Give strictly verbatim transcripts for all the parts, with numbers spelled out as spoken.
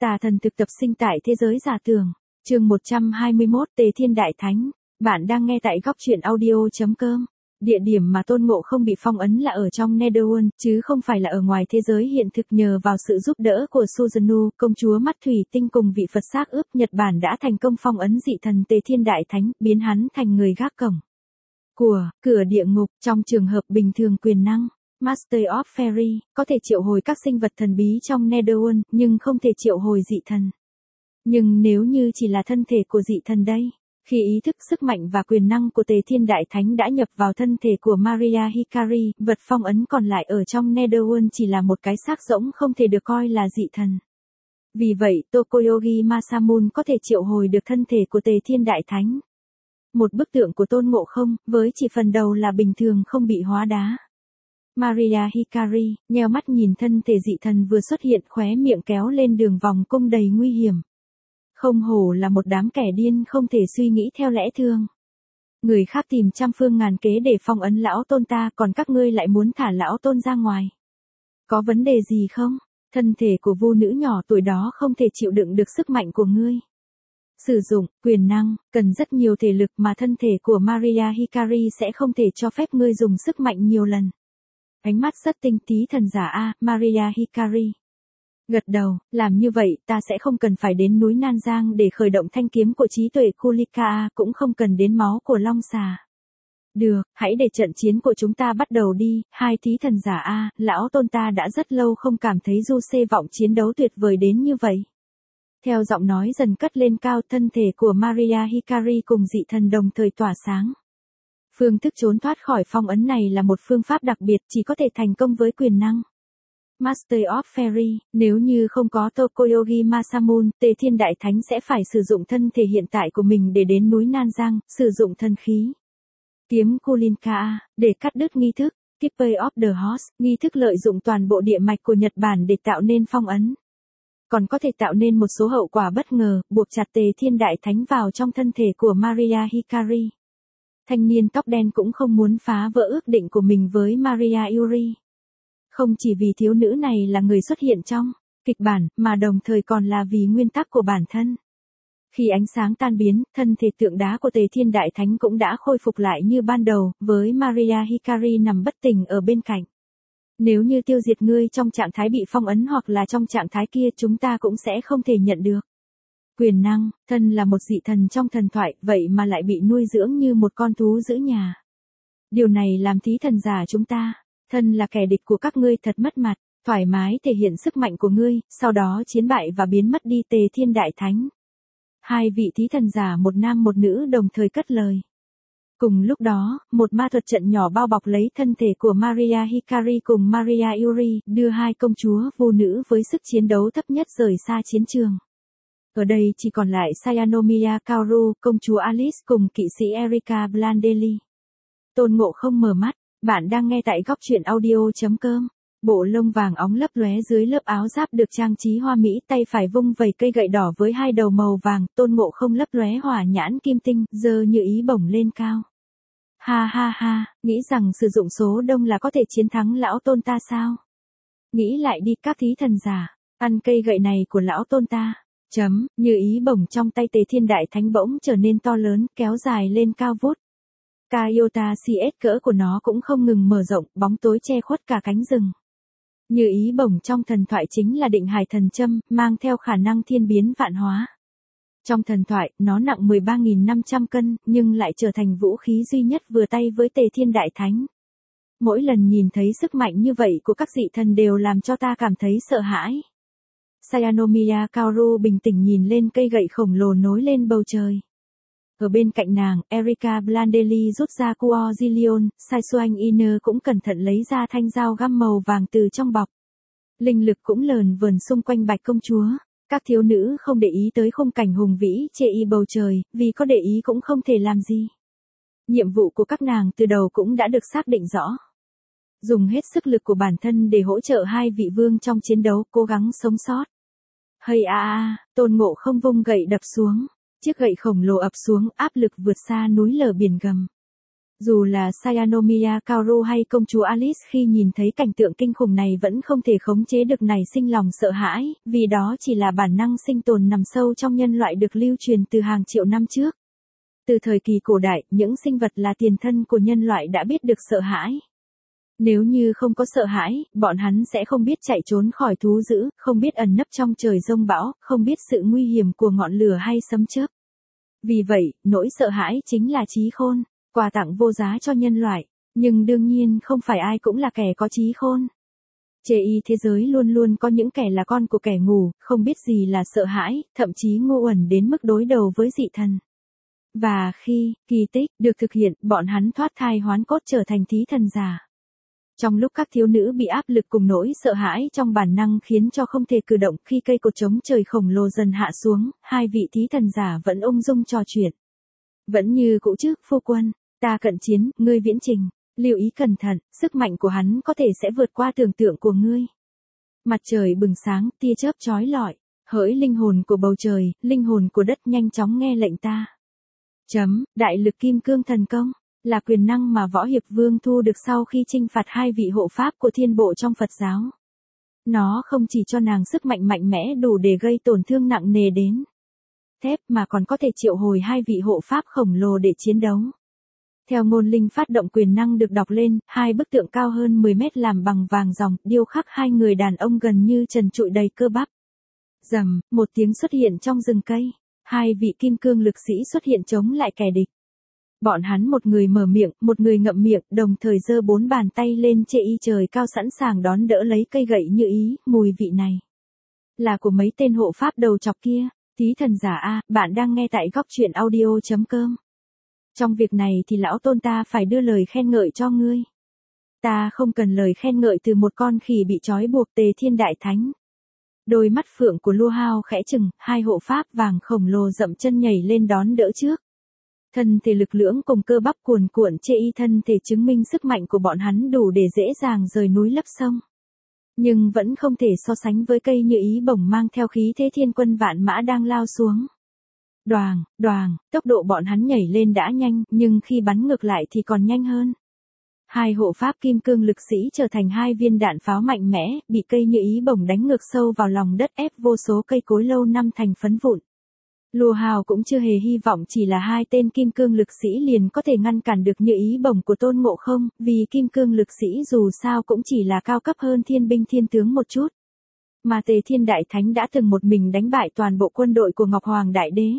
Tà thần thực tập sinh tại thế giới giả tưởng. Chương một trăm hai mươi mốt Tề Thiên Đại Thánh. Bạn đang nghe tại góc truyện audio chấm com. Địa điểm mà Tôn Ngộ không bị phong ấn là ở trong Netherworld, chứ không phải là ở ngoài thế giới hiện thực. Nhờ vào sự giúp đỡ của Susanoo, công chúa mắt thủy tinh cùng vị Phật xác ướp, Nhật Bản đã thành công phong ấn dị thần Tề Thiên Đại Thánh, biến hắn thành người gác cổng của cửa địa ngục. Trong trường hợp bình thường, quyền năng Master of Fairy có thể triệu hồi các sinh vật thần bí trong Netherworld, nhưng không thể triệu hồi dị thần. Nhưng nếu như chỉ là thân thể của dị thần đây, khi ý thức, sức mạnh và quyền năng của Tề Thiên Đại Thánh đã nhập vào thân thể của Maria Hikari, vật phong ấn còn lại ở trong Netherworld chỉ là một cái xác rỗng, không thể được coi là dị thần. Vì vậy, Tokoyogi Masamune có thể triệu hồi được thân thể của Tề Thiên Đại Thánh. Một bức tượng của Tôn Ngộ không, với chỉ phần đầu là bình thường, không bị hóa đá. Maria Hikari nheo mắt nhìn thân thể dị thần vừa xuất hiện, khóe miệng kéo lên đường vòng cung đầy nguy hiểm. Không hổ là một đám kẻ điên không thể suy nghĩ theo lẽ thường. Người khác tìm trăm phương ngàn kế để phong ấn lão tôn ta, còn các ngươi lại muốn thả lão tôn ra ngoài. Có vấn đề gì không? Thân thể của vu nữ nhỏ tuổi đó không thể chịu đựng được sức mạnh của ngươi. Sử dụng quyền năng cần rất nhiều thể lực mà thân thể của Maria Hikari sẽ không thể cho phép ngươi dùng sức mạnh nhiều lần. Ánh mắt rất tinh tí thần giả a, Maria Hikari gật đầu, làm như vậy ta sẽ không cần phải đến núi Nan Giang để khởi động thanh kiếm của trí tuệ Kulika, cũng không cần đến máu của long xà. Được, hãy để trận chiến của chúng ta bắt đầu đi. Hai thí thần giả a, lão tôn ta đã rất lâu không cảm thấy du xê vọng chiến đấu tuyệt vời đến như vậy. Theo giọng nói dần cất lên cao, thân thể của Maria Hikari cùng dị thần đồng thời tỏa sáng. Phương thức trốn thoát khỏi phong ấn này là một phương pháp đặc biệt, chỉ có thể thành công với quyền năng Master of Fairy. Nếu như không có Tokoyogi Masamune, Tề Thiên Đại Thánh sẽ phải sử dụng thân thể hiện tại của mình để đến núi Nan Giang, sử dụng thần khí kiếm Kulinka để cắt đứt nghi thức Keeper of the Horse, nghi thức lợi dụng toàn bộ địa mạch của Nhật Bản để tạo nên phong ấn. Còn có thể tạo nên một số hậu quả bất ngờ, buộc chặt Tề Thiên Đại Thánh vào trong thân thể của Maria Hikari. Thanh niên tóc đen cũng không muốn phá vỡ ước định của mình với Maria Yuri. Không chỉ vì thiếu nữ này là người xuất hiện trong kịch bản, mà đồng thời còn là vì nguyên tắc của bản thân. Khi ánh sáng tan biến, thân thể tượng đá của Tề Thiên Đại Thánh cũng đã khôi phục lại như ban đầu, với Maria Hikari nằm bất tỉnh ở bên cạnh. Nếu như tiêu diệt ngươi trong trạng thái bị phong ấn hoặc là trong trạng thái kia, chúng ta cũng sẽ không thể nhận được quyền năng. Thân là một dị thần trong thần thoại, vậy mà lại bị nuôi dưỡng như một con thú giữ nhà. Điều này làm thí thần giả chúng ta, thân là kẻ địch của các ngươi, thật mất mặt. Thoải mái thể hiện sức mạnh của ngươi, sau đó chiến bại và biến mất đi Tề Thiên Đại Thánh. Hai vị thí thần giả, một nam một nữ, đồng thời cất lời. Cùng lúc đó, một ma thuật trận nhỏ bao bọc lấy thân thể của Maria Hikari cùng Maria Yuri, đưa hai công chúa vô nữ với sức chiến đấu thấp nhất rời xa chiến trường. Ở đây chỉ còn lại Sayanomiya Kaoru, công chúa Alice cùng kỵ sĩ Erika Blandelli. Tôn Ngộ không mở mắt, bạn đang nghe tại góc truyện audio chấm com. Bộ lông vàng óng lấp lóe dưới lớp áo giáp được trang trí hoa mỹ, tay phải vung vẩy cây gậy đỏ với hai đầu màu vàng, Tôn Ngộ không lấp lóe hỏa nhãn kim tinh, giơ như ý bổng lên cao. Ha ha ha, nghĩ rằng sử dụng số đông là có thể chiến thắng lão tôn ta sao? Nghĩ lại đi các thí thần giả, ăn cây gậy này của lão tôn ta. Chấm, như ý bổng trong tay Tề Thiên Đại Thánh bỗng trở nên to lớn, kéo dài lên cao vút. Kaiota xê ét cỡ của nó cũng không ngừng mở rộng, bóng tối che khuất cả cánh rừng. Như ý bổng trong thần thoại chính là định hải thần châm, mang theo khả năng thiên biến vạn hóa. Trong thần thoại, nó nặng mười ba nghìn năm trăm cân, nhưng lại trở thành vũ khí duy nhất vừa tay với Tề Thiên Đại Thánh. Mỗi lần nhìn thấy sức mạnh như vậy của các dị thần đều làm cho ta cảm thấy sợ hãi. Sayanomiya Kaoru bình tĩnh nhìn lên cây gậy khổng lồ nối lên bầu trời. Ở bên cạnh nàng, Erika Blandelli rút ra Kuo Zillion, Saisuan Iner cũng cẩn thận lấy ra thanh dao găm màu vàng từ trong bọc. Linh lực cũng lờn vờn xung quanh Bạch công chúa. Các thiếu nữ không để ý tới khung cảnh hùng vĩ chê y bầu trời, vì có để ý cũng không thể làm gì. Nhiệm vụ của các nàng từ đầu cũng đã được xác định rõ. Dùng hết sức lực của bản thân để hỗ trợ hai vị vương trong chiến đấu, cố gắng sống sót. Hây a a, Tôn Ngộ không vung gậy đập xuống. Chiếc gậy khổng lồ ập xuống, áp lực vượt xa núi lở biển gầm. Dù là Sayanomiya Kaoru hay công chúa Alice khi nhìn thấy cảnh tượng kinh khủng này vẫn không thể khống chế được nảy sinh lòng sợ hãi, vì đó chỉ là bản năng sinh tồn nằm sâu trong nhân loại được lưu truyền từ hàng triệu năm trước. Từ thời kỳ cổ đại, những sinh vật là tiền thân của nhân loại đã biết được sợ hãi. Nếu như không có sợ hãi, bọn hắn sẽ không biết chạy trốn khỏi thú dữ, không biết ẩn nấp trong trời giông bão, không biết sự nguy hiểm của ngọn lửa hay sấm chớp. Vì vậy, nỗi sợ hãi chính là trí khôn, quà tặng vô giá cho nhân loại, nhưng đương nhiên không phải ai cũng là kẻ có trí khôn. Chê y thế giới luôn luôn có những kẻ là con của kẻ ngu, không biết gì là sợ hãi, thậm chí ngu uẩn đến mức đối đầu với dị thần. Và khi, kỳ tích, được thực hiện, bọn hắn thoát thai hoán cốt trở thành thí thần giả. Trong lúc các thiếu nữ bị áp lực cùng nỗi sợ hãi trong bản năng khiến cho không thể cử động, khi cây cột trống trời khổng lồ dần hạ xuống, hai vị thí thần giả vẫn ung dung trò chuyện. Vẫn như cũ chứ, phu quân, ta cận chiến, ngươi viễn trình, lưu ý cẩn thận, sức mạnh của hắn có thể sẽ vượt qua tưởng tượng của ngươi. Mặt trời bừng sáng, tia chớp chói lọi, hỡi linh hồn của bầu trời, linh hồn của đất nhanh chóng nghe lệnh ta. Chấm, đại lực kim cương thần công, là quyền năng mà Võ Hiệp Vương thu được sau khi chinh phạt hai vị hộ pháp của thiên bộ trong Phật giáo. Nó không chỉ cho nàng sức mạnh mạnh mẽ đủ để gây tổn thương nặng nề đến thép mà còn có thể triệu hồi hai vị hộ pháp khổng lồ để chiến đấu. Theo ngôn linh phát động quyền năng được đọc lên, hai bức tượng cao hơn mười mét làm bằng vàng ròng, điêu khắc hai người đàn ông gần như trần trụi đầy cơ bắp. Rầm, một tiếng xuất hiện trong rừng cây. Hai vị kim cương lực sĩ xuất hiện chống lại kẻ địch. Bọn hắn một người mở miệng, một người ngậm miệng, đồng thời giơ bốn bàn tay lên chê y trời cao sẵn sàng đón đỡ lấy cây gậy như ý, mùi vị này là của mấy tên hộ pháp đầu chọc kia. Thí thần giả A, bạn đang nghe tại góc truyện audio chấm com. Trong việc này thì lão tôn ta phải đưa lời khen ngợi cho ngươi. Ta không cần lời khen ngợi từ một con khỉ bị trói buộc. Tề Thiên Đại Thánh. Đôi mắt phượng của Lua Hao khẽ chừng, hai hộ pháp vàng khổng lồ dậm chân nhảy lên đón đỡ trước. Thân thể lực lưỡng cùng cơ bắp cuồn cuộn chê y thân thể chứng minh sức mạnh của bọn hắn đủ để dễ dàng rời núi lấp sông. Nhưng vẫn không thể so sánh với cây như ý bổng mang theo khí thế thiên quân vạn mã đang lao xuống. Đoàng, đoàng, tốc độ bọn hắn nhảy lên đã nhanh, nhưng khi bắn ngược lại thì còn nhanh hơn. Hai hộ pháp kim cương lực sĩ trở thành hai viên đạn pháo mạnh mẽ, bị cây như ý bổng đánh ngược sâu vào lòng đất, ép vô số cây cối lâu năm thành phấn vụn. Lùa Hào cũng chưa hề hy vọng chỉ là hai tên kim cương lực sĩ liền có thể ngăn cản được như ý bổng của Tôn Ngộ Không, vì kim cương lực sĩ dù sao cũng chỉ là cao cấp hơn thiên binh thiên tướng một chút. Mà Tề Thiên Đại Thánh đã từng một mình đánh bại toàn bộ quân đội của Ngọc Hoàng Đại Đế.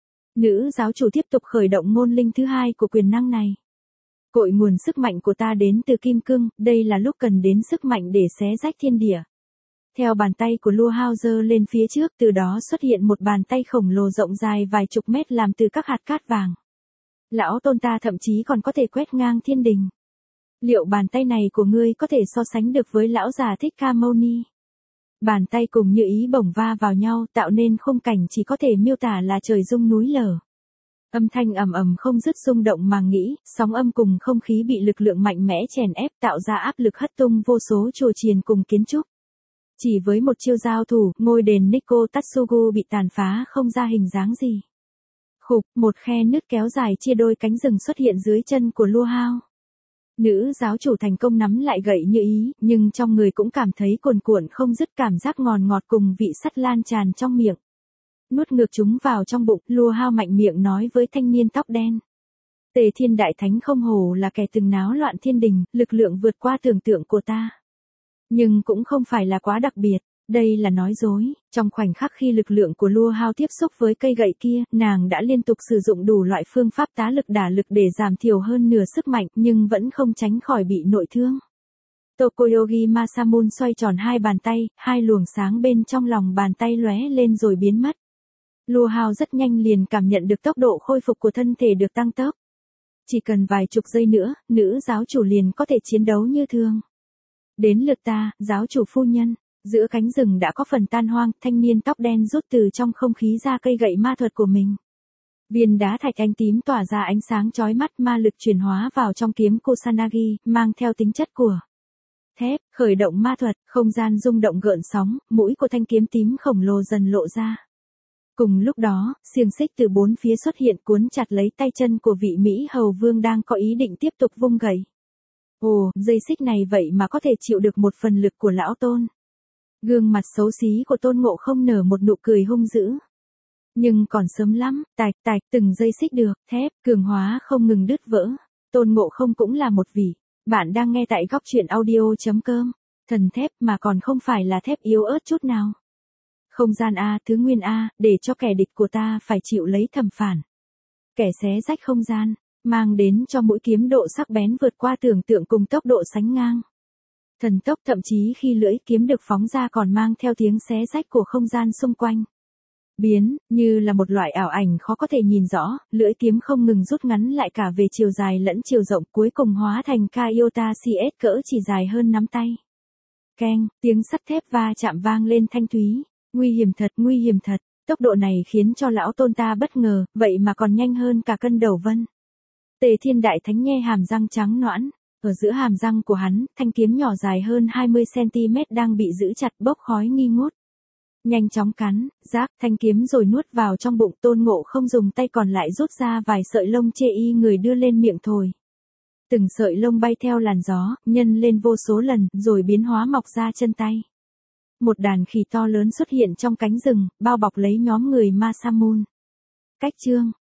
Nữ giáo chủ tiếp tục khởi động ngôn linh thứ hai của quyền năng này. Cội nguồn sức mạnh của ta đến từ kim cương, đây là lúc cần đến sức mạnh để xé rách thiên địa. Theo bàn tay của Lua Hao giơ lên phía trước, từ đó xuất hiện một bàn tay khổng lồ rộng dài vài chục mét làm từ các hạt cát vàng. Lão tôn ta thậm chí còn có thể quét ngang thiên đình. Liệu bàn tay này của ngươi có thể so sánh được với lão già Thích Ca Mâu Ni? Bàn tay cùng như ý bổng va vào nhau tạo nên khung cảnh chỉ có thể miêu tả là trời rung núi lở. Âm thanh ầm ầm không dứt rung động màng nhĩ, sóng âm cùng không khí bị lực lượng mạnh mẽ chèn ép tạo ra áp lực hất tung vô số chùa chiền cùng kiến trúc. Chỉ với một chiêu giao thủ, ngôi đền Nikko Tatsugu bị tàn phá không ra hình dáng gì. Khục, một khe nứt kéo dài chia đôi cánh rừng xuất hiện dưới chân của Lua Hao. Nữ giáo chủ thành công nắm lại gậy như ý, nhưng trong người cũng cảm thấy cuồn cuộn không dứt cảm giác ngọt ngọt cùng vị sắt lan tràn trong miệng. Nuốt ngược chúng vào trong bụng, Lua Hao mạnh miệng nói với thanh niên tóc đen. Tề Thiên Đại Thánh không hổ là kẻ từng náo loạn thiên đình, lực lượng vượt qua tưởng tượng của ta. Nhưng cũng không phải là quá đặc biệt, đây là nói dối. Trong khoảnh khắc khi lực lượng của Lua Hao tiếp xúc với cây gậy kia, nàng đã liên tục sử dụng đủ loại phương pháp tá lực đả lực để giảm thiểu hơn nửa sức mạnh, nhưng vẫn không tránh khỏi bị nội thương. Tokoyogi Masamune xoay tròn hai bàn tay, hai luồng sáng bên trong lòng bàn tay lóe lên rồi biến mất. Lua Hao rất nhanh liền cảm nhận được tốc độ khôi phục của thân thể được tăng tốc. Chỉ cần vài chục giây nữa, nữ giáo chủ liền có thể chiến đấu như thường. Đến lượt ta, giáo chủ phu nhân. Giữa cánh rừng đã có phần tan hoang, thanh niên tóc đen rút từ trong không khí ra cây gậy ma thuật của mình. Viên đá thạch ánh tím tỏa ra ánh sáng chói mắt, ma lực chuyển hóa vào trong kiếm Kusanagi, mang theo tính chất của thép, khởi động ma thuật, không gian rung động gợn sóng, mũi của thanh kiếm tím khổng lồ dần lộ ra. Cùng lúc đó, xiềng xích từ bốn phía xuất hiện cuốn chặt lấy tay chân của vị Mỹ hầu vương đang có ý định tiếp tục vung gậy. Ồ, dây xích này vậy mà có thể chịu được một phần lực của lão Tôn. Gương mặt xấu xí của Tôn Ngộ Không nở một nụ cười hung dữ. Nhưng còn sớm lắm, tạch tạch từng dây xích được, thép, cường hóa không ngừng đứt vỡ. Tôn Ngộ Không cũng là một vị. Bạn đang nghe tại góc truyện audio.com. Thần thép mà còn không phải là thép yếu ớt chút nào. Không gian A, thứ nguyên A, để cho kẻ địch của ta phải chịu lấy thầm phản. Kẻ xé rách không gian, mang đến cho mũi kiếm độ sắc bén vượt qua tưởng tượng cùng tốc độ sánh ngang. Thần tốc thậm chí khi lưỡi kiếm được phóng ra còn mang theo tiếng xé rách của không gian xung quanh. Biến, như là một loại ảo ảnh khó có thể nhìn rõ, lưỡi kiếm không ngừng rút ngắn lại cả về chiều dài lẫn chiều rộng cuối cùng hóa thành Kaiota xê ét cỡ chỉ dài hơn nắm tay. Keng, tiếng sắt thép va chạm vang lên thanh thúy. Nguy hiểm thật, nguy hiểm thật, tốc độ này khiến cho lão Tôn ta bất ngờ, vậy mà còn nhanh hơn cả cân đầu vân. Tề Thiên Đại Thánh nhe hàm răng trắng nõn, ở giữa hàm răng của hắn, thanh kiếm nhỏ dài hơn hai mươi xăng-ti-mét đang bị giữ chặt bốc khói nghi ngút. Nhanh chóng cắn, rác, thanh kiếm rồi nuốt vào trong bụng. Tôn Ngộ Không dùng tay còn lại rút ra vài sợi lông chê y người đưa lên miệng thổi. Từng sợi lông bay theo làn gió, nhân lên vô số lần, rồi biến hóa mọc ra chân tay. Một đàn khỉ to lớn xuất hiện trong cánh rừng, bao bọc lấy nhóm người Ma Sa Môn. Cách chương,